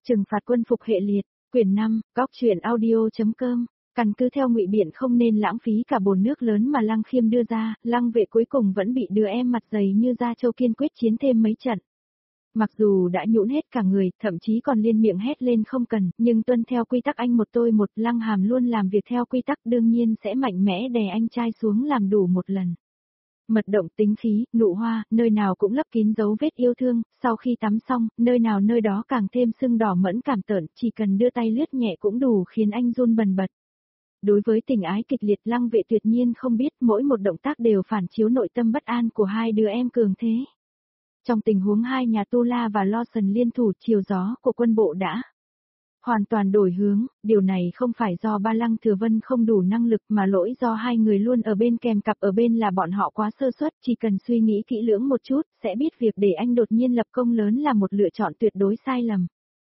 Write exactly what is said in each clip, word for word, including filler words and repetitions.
Trừng phạt quân phục hệ liệt, quyển năm, góc truyện audio.com. Căn cứ theo ngụy biện không nên lãng phí cả bồn nước lớn mà Lăng Khiêm đưa ra, Lăng Vệ cuối cùng vẫn bị đứa em mặt dày như Da Châu kiên quyết chiến thêm mấy trận. Mặc dù đã nhũn hết cả người, thậm chí còn liên miệng hét lên không cần, nhưng tuân theo quy tắc anh một tôi một, Lăng Hàm luôn làm việc theo quy tắc, đương nhiên sẽ mạnh mẽ đè anh trai xuống làm đủ một lần. Mật động, tính khí, nụ hoa, nơi nào cũng lấp kín dấu vết yêu thương, sau khi tắm xong, nơi nào nơi đó càng thêm sưng đỏ mẫn cảm tởn, chỉ cần đưa tay lướt nhẹ cũng đủ khiến anh run bần bật. Đối với tình ái kịch liệt, Lăng Vệ tuyệt nhiên không biết mỗi một động tác đều phản chiếu nội tâm bất an của hai đứa em cường thế. Trong tình huống hai nhà Tu La và Lawson liên thủ, chiều gió của quân bộ đã hoàn toàn đổi hướng, điều này không phải do ba Lăng Thừa Vân không đủ năng lực mà lỗi do hai người luôn ở bên kèm cặp ở bên là bọn họ quá sơ suất, chỉ cần suy nghĩ kỹ lưỡng một chút, sẽ biết việc để anh đột nhiên lập công lớn là một lựa chọn tuyệt đối sai lầm.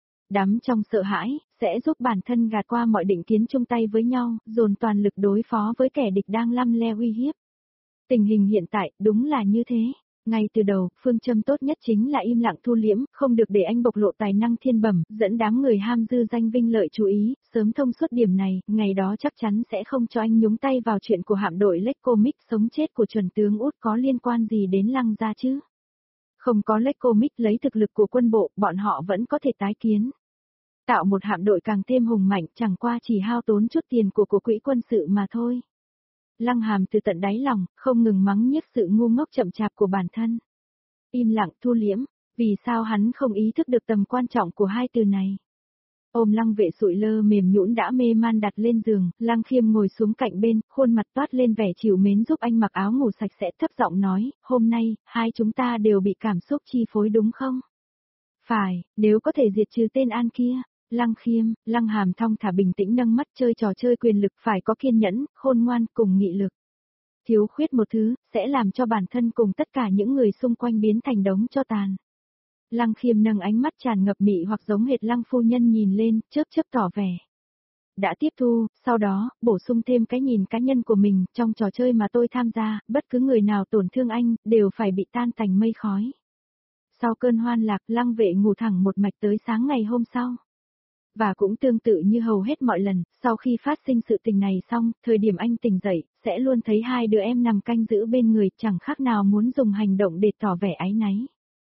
Đắm trong sợ hãi, sẽ giúp bản thân gạt qua mọi định kiến chung tay với nhau, dồn toàn lực đối phó với kẻ địch đang lăm le uy hiếp. Tình hình hiện tại, đúng là như thế. Ngay từ đầu, phương châm tốt nhất chính là im lặng thu liễm, không được để anh bộc lộ tài năng thiên bẩm, dẫn đám người ham dư danh vinh lợi chú ý, sớm thông suốt điểm này, ngày đó chắc chắn sẽ không cho anh nhúng tay vào chuyện của hạm đội Lake Comic, sống chết của chuẩn tướng Út có liên quan gì đến Lăng gia chứ. Không có Lake Comic lấy thực lực của quân bộ, bọn họ vẫn có thể tái kiến. Tạo một hạm đội càng thêm hùng mạnh, chẳng qua chỉ hao tốn chút tiền của của quỹ quân sự mà thôi. Lăng Hàm từ tận đáy lòng, không ngừng mắng nhiếc sự ngu ngốc chậm chạp của bản thân. Im lặng thu liễm, vì sao hắn không ý thức được tầm quan trọng của hai từ này. Ôm Lăng Vệ sụi lơ mềm nhũn đã mê man đặt lên giường, Lăng Khiêm ngồi xuống cạnh bên, khuôn mặt toát lên vẻ trìu mến giúp anh mặc áo ngủ sạch sẽ, thấp giọng nói, hôm nay, hai chúng ta đều bị cảm xúc chi phối đúng không? Phải, nếu có thể diệt trừ tên An kia. Lăng Khiêm, Lăng Hàm thong thả bình tĩnh nâng mắt, chơi trò chơi quyền lực phải có kiên nhẫn, khôn ngoan cùng nghị lực. Thiếu khuyết một thứ, sẽ làm cho bản thân cùng tất cả những người xung quanh biến thành đống tro tàn. Lăng Khiêm nâng ánh mắt tràn ngập mị hoặc giống hệt Lăng phu nhân nhìn lên, chớp chớp tỏ vẻ. Đã tiếp thu, sau đó, bổ sung thêm cái nhìn cá nhân của mình, trong trò chơi mà tôi tham gia, bất cứ người nào tổn thương anh, đều phải bị tan thành mây khói. Sau cơn hoan lạc, Lăng Vệ ngủ thẳng một mạch tới sáng ngày hôm sau. Và cũng tương tự như hầu hết mọi lần, sau khi phát sinh sự tình này xong, thời điểm anh tỉnh dậy, sẽ luôn thấy hai đứa em nằm canh giữ bên người, chẳng khác nào muốn dùng hành động để tỏ vẻ áy náy.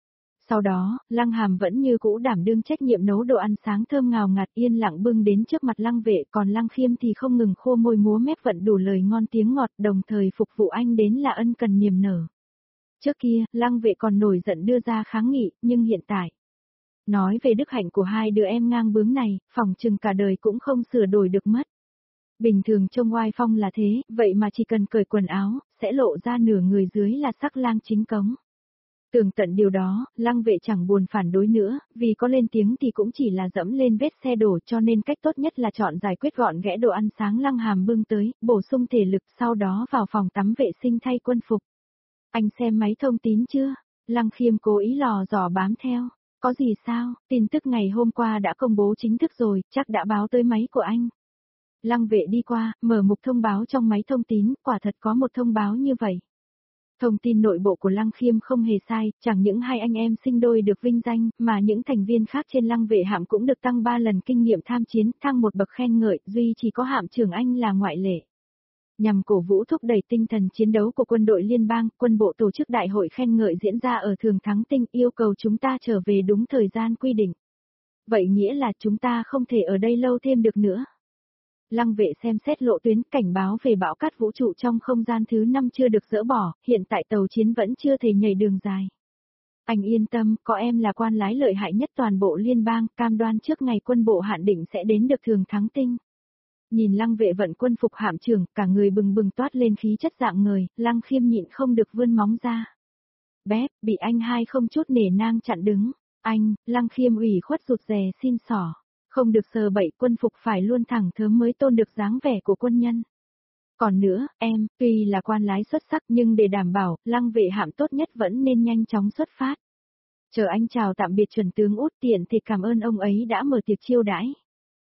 Sau đó, Lăng Hàm vẫn như cũ đảm đương trách nhiệm nấu đồ ăn sáng thơm ngào ngạt yên lặng bưng đến trước mặt Lăng Vệ, còn Lăng Khiêm thì không ngừng khô môi múa mép vận đủ lời ngon tiếng ngọt, đồng thời phục vụ anh đến là ân cần niềm nở. Trước kia, Lăng Vệ còn nổi giận đưa ra kháng nghị, nhưng hiện tại, nói về đức hạnh của hai đứa em ngang bướng này, phỏng chừng cả đời cũng không sửa đổi được mất. Bình thường trông oai phong là thế, vậy mà chỉ cần cởi quần áo, sẽ lộ ra nửa người dưới là sắc lang chính cống. Tưởng tận điều đó, Lăng Vệ chẳng buồn phản đối nữa, vì có lên tiếng thì cũng chỉ là dẫm lên vết xe đổ, cho nên cách tốt nhất là chọn giải quyết gọn ghẽ đồ ăn sáng Lăng Hàm bưng tới, bổ sung thể lực, sau đó vào phòng tắm vệ sinh thay quân phục. Anh xem máy thông tín chưa? Lăng Khiêm cố ý lò dò bám theo. Có gì sao, tin tức ngày hôm qua đã công bố chính thức rồi, chắc đã báo tới máy của anh. Lăng Vệ đi qua, mở mục thông báo trong máy thông tín, quả thật có một thông báo như vậy. Thông tin nội bộ của Lăng Khiêm không hề sai, chẳng những hai anh em sinh đôi được vinh danh, mà những thành viên khác trên Lăng Vệ hạm cũng được tăng ba lần kinh nghiệm tham chiến, thăng một bậc khen ngợi, duy chỉ có hạm trưởng anh là ngoại lệ. Nhằm cổ vũ thúc đẩy tinh thần chiến đấu của quân đội liên bang, quân bộ tổ chức đại hội khen ngợi diễn ra ở Thường Thắng Tinh, yêu cầu chúng ta trở về đúng thời gian quy định. Vậy nghĩa là chúng ta không thể ở đây lâu thêm được nữa. Lăng Vệ xem xét lộ tuyến, cảnh báo về bão cát vũ trụ trong không gian thứ năm chưa được dỡ bỏ, hiện tại tàu chiến vẫn chưa thể nhảy đường dài. Anh yên tâm, có em là quan lái lợi hại nhất toàn bộ liên bang, cam đoan trước ngày quân bộ hạn định sẽ đến được Thường Thắng Tinh. Nhìn Lăng Vệ vận quân phục hạm trưởng, cả người bừng bừng toát lên khí chất dạng người, Lăng Khiêm nhịn không được vươn móng ra. Bé, bị anh hai không chút nể nang chặn đứng. Anh, Lăng Khiêm ủy khuất rụt rè xin xỏ. Không được sờ bậy, quân phục phải luôn thẳng thớm mới tôn được dáng vẻ của quân nhân. Còn nữa, em, tuy là quan lái xuất sắc nhưng để đảm bảo, Lăng Vệ hạm tốt nhất vẫn nên nhanh chóng xuất phát. Chờ anh chào tạm biệt chuẩn tướng Út tiện thì cảm ơn ông ấy đã mở tiệc chiêu đãi.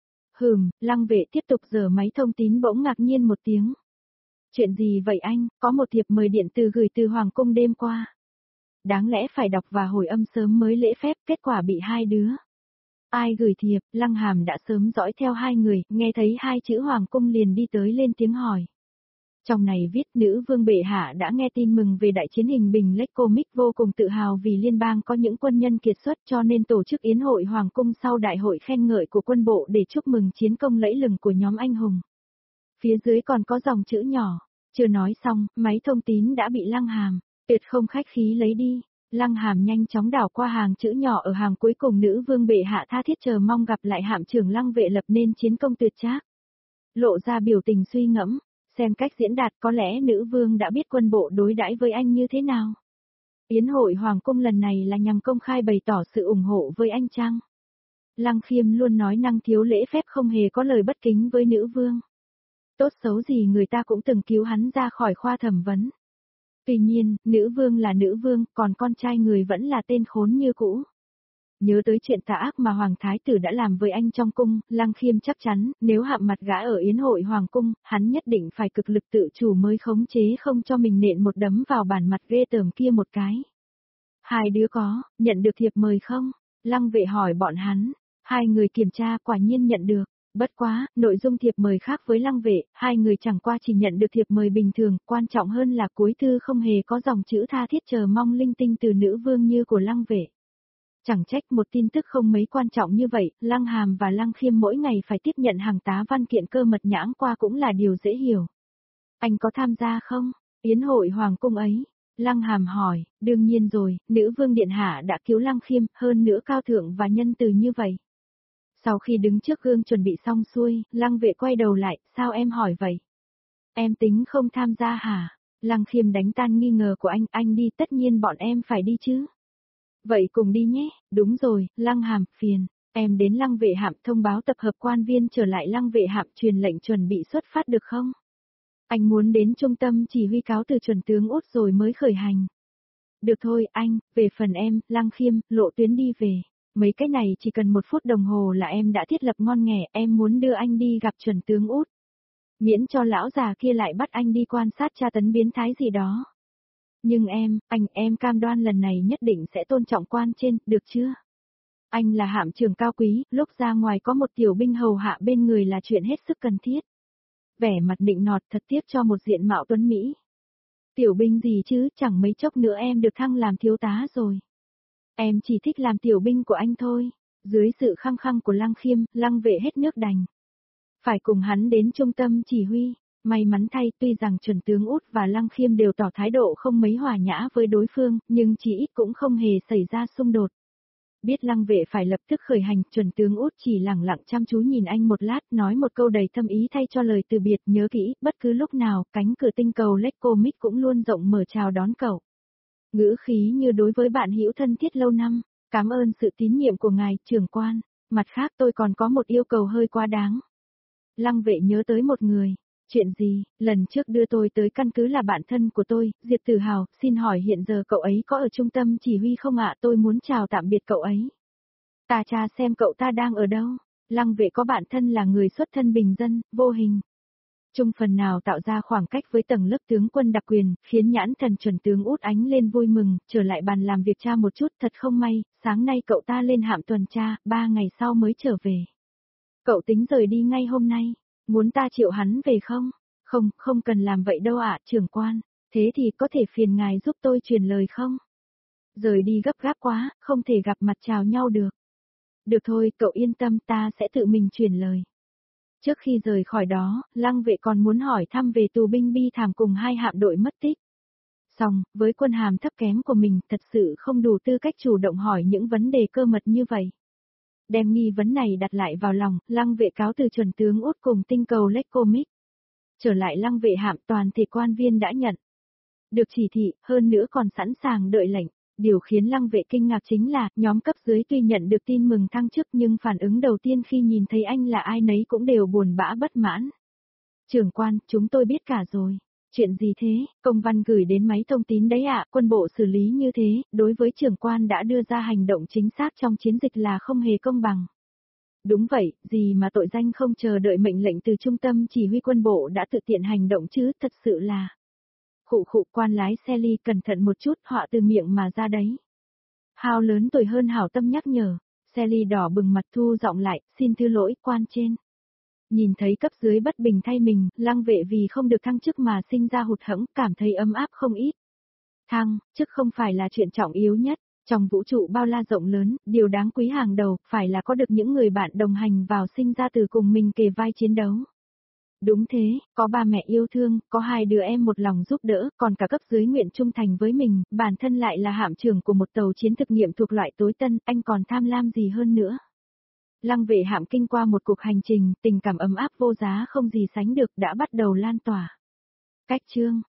Hừm, Lăng Vệ tiếp tục giở máy thông tín bỗng ngạc nhiên một tiếng. Chuyện gì vậy anh, có một thiệp mời điện từ gửi từ Hoàng cung đêm qua. Đáng lẽ phải đọc và hồi âm sớm mới lễ phép, kết quả bị hai đứa Ai gửi thiệp, Lăng Hàm đã sớm dõi theo hai người, nghe thấy hai chữ Hoàng cung liền đi tới lên tiếng hỏi. Trong này viết nữ vương bệ hạ đã nghe tin mừng về đại chiến hình bình Lake Comic vô cùng tự hào vì liên bang có những quân nhân kiệt xuất cho nên tổ chức yến hội Hoàng cung sau đại hội khen ngợi của quân bộ để chúc mừng chiến công lẫy lừng của nhóm anh hùng. Phía dưới còn có dòng chữ nhỏ, chưa nói xong, máy thông tín đã bị Lăng Hàm, tuyệt không khách khí lấy đi. Lăng Hàm nhanh chóng đảo qua hàng chữ nhỏ ở hàng cuối cùng nữ vương bệ hạ tha thiết chờ mong gặp lại hạm trưởng Lăng vệ lập nên chiến công tuyệt trác. Lộ ra biểu tình suy ngẫm, xem cách diễn đạt có lẽ nữ vương đã biết quân bộ đối đãi với anh như thế nào. Yến hội Hoàng cung lần này là nhằm công khai bày tỏ sự ủng hộ với anh chăng? Lăng Khiêm luôn nói năng thiếu lễ phép không hề có lời bất kính với nữ vương. Tốt xấu gì người ta cũng từng cứu hắn ra khỏi khoa thẩm vấn. Tuy nhiên, nữ vương là nữ vương, còn con trai người vẫn là tên khốn như cũ. Nhớ tới chuyện tà ác mà Hoàng Thái tử đã làm với anh trong cung, Lăng Khiêm chắc chắn, nếu hạm mặt gã ở yến hội Hoàng cung, hắn nhất định phải cực lực tự chủ mới khống chế không cho mình nện một đấm vào bản mặt ghê tởm kia một cái. Hai đứa có, nhận được thiệp mời không? Lăng vệ hỏi bọn hắn, hai người kiểm tra quả nhiên nhận được. Bất quá, nội dung thiệp mời khác với Lăng vệ, hai người chẳng qua chỉ nhận được thiệp mời bình thường, quan trọng hơn là cuối thư không hề có dòng chữ tha thiết chờ mong linh tinh từ nữ vương như của Lăng vệ. Chẳng trách một tin tức không mấy quan trọng như vậy, Lăng Hàm và Lăng Khiêm mỗi ngày phải tiếp nhận hàng tá văn kiện cơ mật nhãng qua cũng là điều dễ hiểu. Anh có tham gia không? Yến hội Hoàng cung ấy. Lăng Hàm hỏi, đương nhiên rồi, nữ vương điện hạ đã cứu Lăng Khiêm, hơn nữa cao thượng và nhân từ như vậy. Sau khi đứng trước gương chuẩn bị xong xuôi, Lăng vệ quay đầu lại, sao em hỏi vậy? Em tính không tham gia hả? Lăng Khiêm đánh tan nghi ngờ của anh, anh đi tất nhiên bọn em phải đi chứ. Vậy cùng đi nhé, đúng rồi, Lăng Hàm, phiền, em đến Lăng vệ hạm thông báo tập hợp quan viên trở lại Lăng vệ hạm truyền lệnh chuẩn bị xuất phát được không? Anh muốn đến trung tâm chỉ huy cáo từ chuẩn tướng Út rồi mới khởi hành. Được thôi anh, về phần em, Lăng Khiêm, lộ tuyến đi về. Mấy cái này chỉ cần một phút đồng hồ là em đã thiết lập ngon nghẻ, em muốn đưa anh đi gặp chuẩn tướng Út. Miễn cho lão già kia lại bắt anh đi quan sát tra tấn biến thái gì đó. Nhưng em, anh em cam đoan lần này nhất định sẽ tôn trọng quan trên, được chưa? Anh là hạm trưởng cao quý, lúc ra ngoài có một tiểu binh hầu hạ bên người là chuyện hết sức cần thiết. Vẻ mặt nịnh nọt thật tiếc cho một diện mạo tuấn Mỹ. Tiểu binh gì chứ, chẳng mấy chốc nữa em được thăng làm thiếu tá rồi. Em chỉ thích làm tiểu binh của anh thôi. Dưới sự khăng khăng của Lăng Khiêm, Lăng vệ hết nước đành. Phải cùng hắn đến trung tâm chỉ huy. May mắn thay, tuy rằng chuẩn tướng Út và Lăng Khiêm đều tỏ thái độ không mấy hòa nhã với đối phương, nhưng chỉ ít cũng không hề xảy ra xung đột. Biết Lăng vệ phải lập tức khởi hành, chuẩn tướng Út chỉ lẳng lặng chăm chú nhìn anh một lát, nói một câu đầy thâm ý thay cho lời từ biệt, nhớ kỹ, bất cứ lúc nào, cánh cửa tinh cầu Lake Comic cũng luôn rộng mở chào đón cậu. Ngữ khí như đối với bạn hữu thân thiết lâu năm, cảm ơn sự tín nhiệm của ngài, trưởng quan, mặt khác tôi còn có một yêu cầu hơi quá đáng. Lăng vệ nhớ tới một người. Chuyện gì, lần trước đưa tôi tới căn cứ là bạn thân của tôi, Diệp Tử Hào, xin hỏi hiện giờ cậu ấy có ở trung tâm chỉ huy không ạ, tôi muốn chào tạm biệt cậu ấy. Ta tra xem cậu ta đang ở đâu. Lăng vệ có bạn thân là người xuất thân bình dân, vô hình. Trung phần nào tạo ra khoảng cách với tầng lớp tướng quân đặc quyền, khiến nhãn thần chuẩn tướng Út ánh lên vui mừng, trở lại bàn làm việc tra một chút, thật không may, sáng nay cậu ta lên hạm tuần tra, ba ngày sau mới trở về. Cậu tính rời đi ngay hôm nay. Muốn ta triệu hắn về không? Không, không cần làm vậy đâu ạ, trưởng quan. Thế thì có thể phiền ngài giúp tôi truyền lời không? Rời đi gấp gáp quá, không thể gặp mặt chào nhau được. Được thôi, cậu yên tâm, ta sẽ tự mình truyền lời. Trước khi rời khỏi đó, Lăng vệ còn muốn hỏi thăm về tù binh bi thảm cùng hai hạm đội mất tích. Xong, với quân hàm thấp kém của mình, thật sự không đủ tư cách chủ động hỏi những vấn đề cơ mật như vậy. Đem nghi vấn này đặt lại vào lòng, Lăng vệ cáo từ chuẩn tướng Út cùng tinh cầu Lake Comic. Trở lại Lăng vệ hạm, toàn thể quan viên đã nhận. Được chỉ thị, hơn nữa còn sẵn sàng đợi lệnh. Điều khiến Lăng vệ kinh ngạc chính là, nhóm cấp dưới tuy nhận được tin mừng thăng chức nhưng phản ứng đầu tiên khi nhìn thấy anh là ai nấy cũng đều buồn bã bất mãn. Trưởng quan, chúng tôi biết cả rồi. Chuyện gì thế, công văn gửi đến máy thông tín đấy ạ, quân bộ xử lý như thế, đối với trưởng quan đã đưa ra hành động chính xác trong chiến dịch là không hề công bằng. Đúng vậy, gì mà tội danh không chờ đợi mệnh lệnh từ trung tâm chỉ huy quân bộ đã tự tiện hành động chứ, thật sự là. Khụ khụ, quan lái xe ly cẩn thận một chút, họa từ miệng mà ra đấy. Hao lớn tuổi hơn hảo tâm nhắc nhở, Sally đỏ bừng mặt thu giọng lại, xin thứ lỗi, quan trên. Nhìn thấy cấp dưới bất bình thay mình, Lăng Vệ vì không được thăng chức mà sinh ra hụt hẫng, cảm thấy ấm áp không ít. Thăng, chức không phải là chuyện trọng yếu nhất, trong vũ trụ bao la rộng lớn, điều đáng quý hàng đầu, phải là có được những người bạn đồng hành vào sinh ra từ cùng mình kề vai chiến đấu. Đúng thế, có ba mẹ yêu thương, có hai đứa em một lòng giúp đỡ, còn cả cấp dưới nguyện trung thành với mình, bản thân lại là hạm trưởng của một tàu chiến thực nghiệm thuộc loại tối tân, anh còn tham lam gì hơn nữa. Lăng Vệ hạm kinh qua một cuộc hành trình, tình cảm ấm áp vô giá không gì sánh được đã bắt đầu lan tỏa. Cách chương